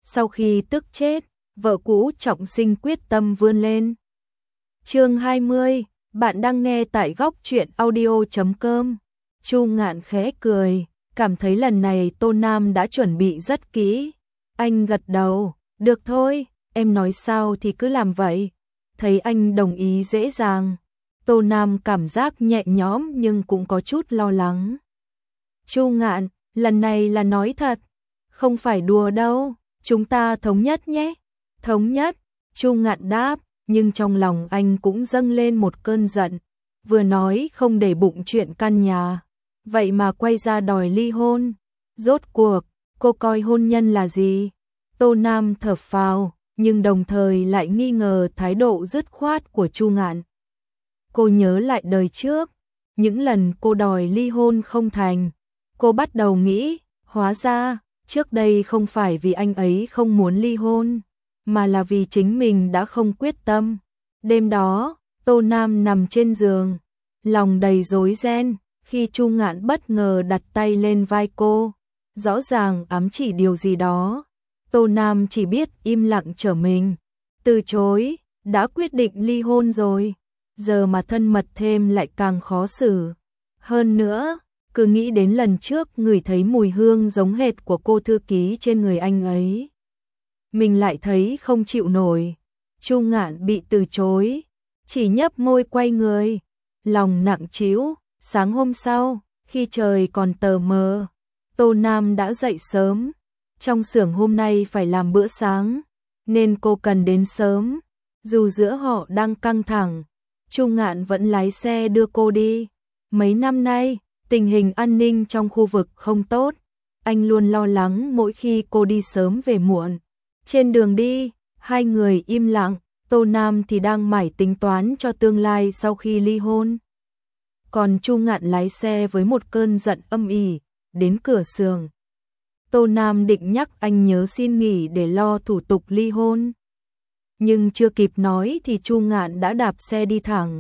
sau khi tức chết, vợ cũ trọng sinh quyết tâm vươn lên. Chương 20, bạn đang nghe tại góc truyện audio.com. Chu Ngạn khẽ cười, cảm thấy lần này Tô Nam đã chuẩn bị rất kỹ. Anh gật đầu, được thôi, em nói sao thì cứ làm vậy. Thấy anh đồng ý dễ dàng, Tô Nam cảm giác nhẹ nhõm nhưng cũng có chút lo lắng. Chu Ngạn, lần này là nói thật, không phải đùa đâu, chúng ta thống nhất nhé. Thống nhất, Chu Ngạn đáp, nhưng trong lòng anh cũng dâng lên một cơn giận, vừa nói không để bụng chuyện căn nhà, vậy mà quay ra đòi ly hôn. Rốt cuộc, cô coi hôn nhân là gì? Tô Nam thở phào, nhưng đồng thời lại nghi ngờ thái độ dứt khoát của Chu Ngạn. Cô nhớ lại đời trước, những lần cô đòi ly hôn không thành, cô bắt đầu nghĩ, hóa ra, trước đây không phải vì anh ấy không muốn ly hôn, mà là vì chính mình đã không quyết tâm. Đêm đó, Tô Nam nằm trên giường, lòng đầy rối ren, khi Chu Ngạn bất ngờ đặt tay lên vai cô, rõ ràng ám chỉ điều gì đó. Tô Nam chỉ biết im lặng trở mình, từ chối, đã quyết định ly hôn rồi, giờ mà thân mật thêm lại càng khó xử. Hơn nữa, cứ nghĩ đến lần trước ngửi thấy mùi hương giống hệt của cô thư ký trên người anh ấy, mình lại thấy không chịu nổi. Chu Ngạn bị từ chối, chỉ nhấp môi quay người, lòng nặng trĩu. Sáng hôm sau, khi trời còn tờ mờ, Tô Nam đã dậy sớm. Trong xưởng hôm nay phải làm bữa sáng, nên cô cần đến sớm. Dù giữa họ đang căng thẳng, Chu Ngạn vẫn lái xe đưa cô đi. Mấy năm nay, tình hình an ninh trong khu vực không tốt, anh luôn lo lắng mỗi khi cô đi sớm về muộn. Trên đường đi, hai người im lặng, Tô Nam thì đang mải tính toán cho tương lai sau khi ly hôn. Còn Chu Ngạn lái xe với một cơn giận âm ỉ, đến cửa xưởng. Tô Nam định nhắc anh nhớ xin nghỉ để lo thủ tục ly hôn. Nhưng chưa kịp nói thì Chu Ngạn đã đạp xe đi thẳng.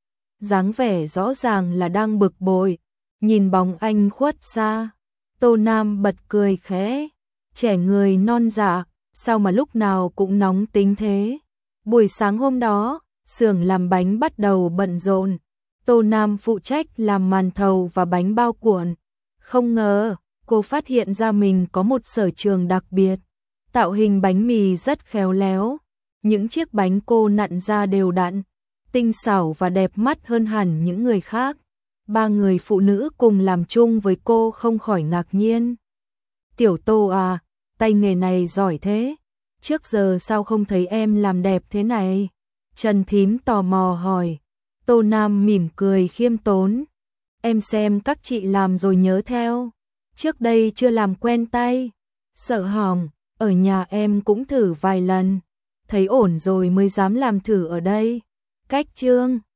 Dáng vẻ rõ ràng là đang bực bội, nhìn bóng anh khuất xa. Tô Nam bật cười khẽ, trẻ người non dạ, sao mà lúc nào cũng nóng tính thế. Buổi sáng hôm đó, xưởng làm bánh bắt đầu bận rộn. Tô Nam phụ trách làm màn thầu và bánh bao cuộn. Không ngờ, cô phát hiện ra mình có một sở trường đặc biệt. Tạo hình bánh mì rất khéo léo. Những chiếc bánh cô nặn ra đều đặn, tinh xảo và đẹp mắt hơn hẳn những người khác. Ba người phụ nữ cùng làm chung với cô không khỏi ngạc nhiên. Tiểu Tô à, tay nghề này giỏi thế. Trước giờ sao không thấy em làm đẹp thế này? Trần thím tò mò hỏi. Tô Nam mỉm cười khiêm tốn. Em xem các chị làm rồi nhớ theo. Trước đây chưa làm quen tay, sợ hỏng, ở nhà em cũng thử vài lần. Thấy ổn rồi mới dám làm thử ở đây. Cách chương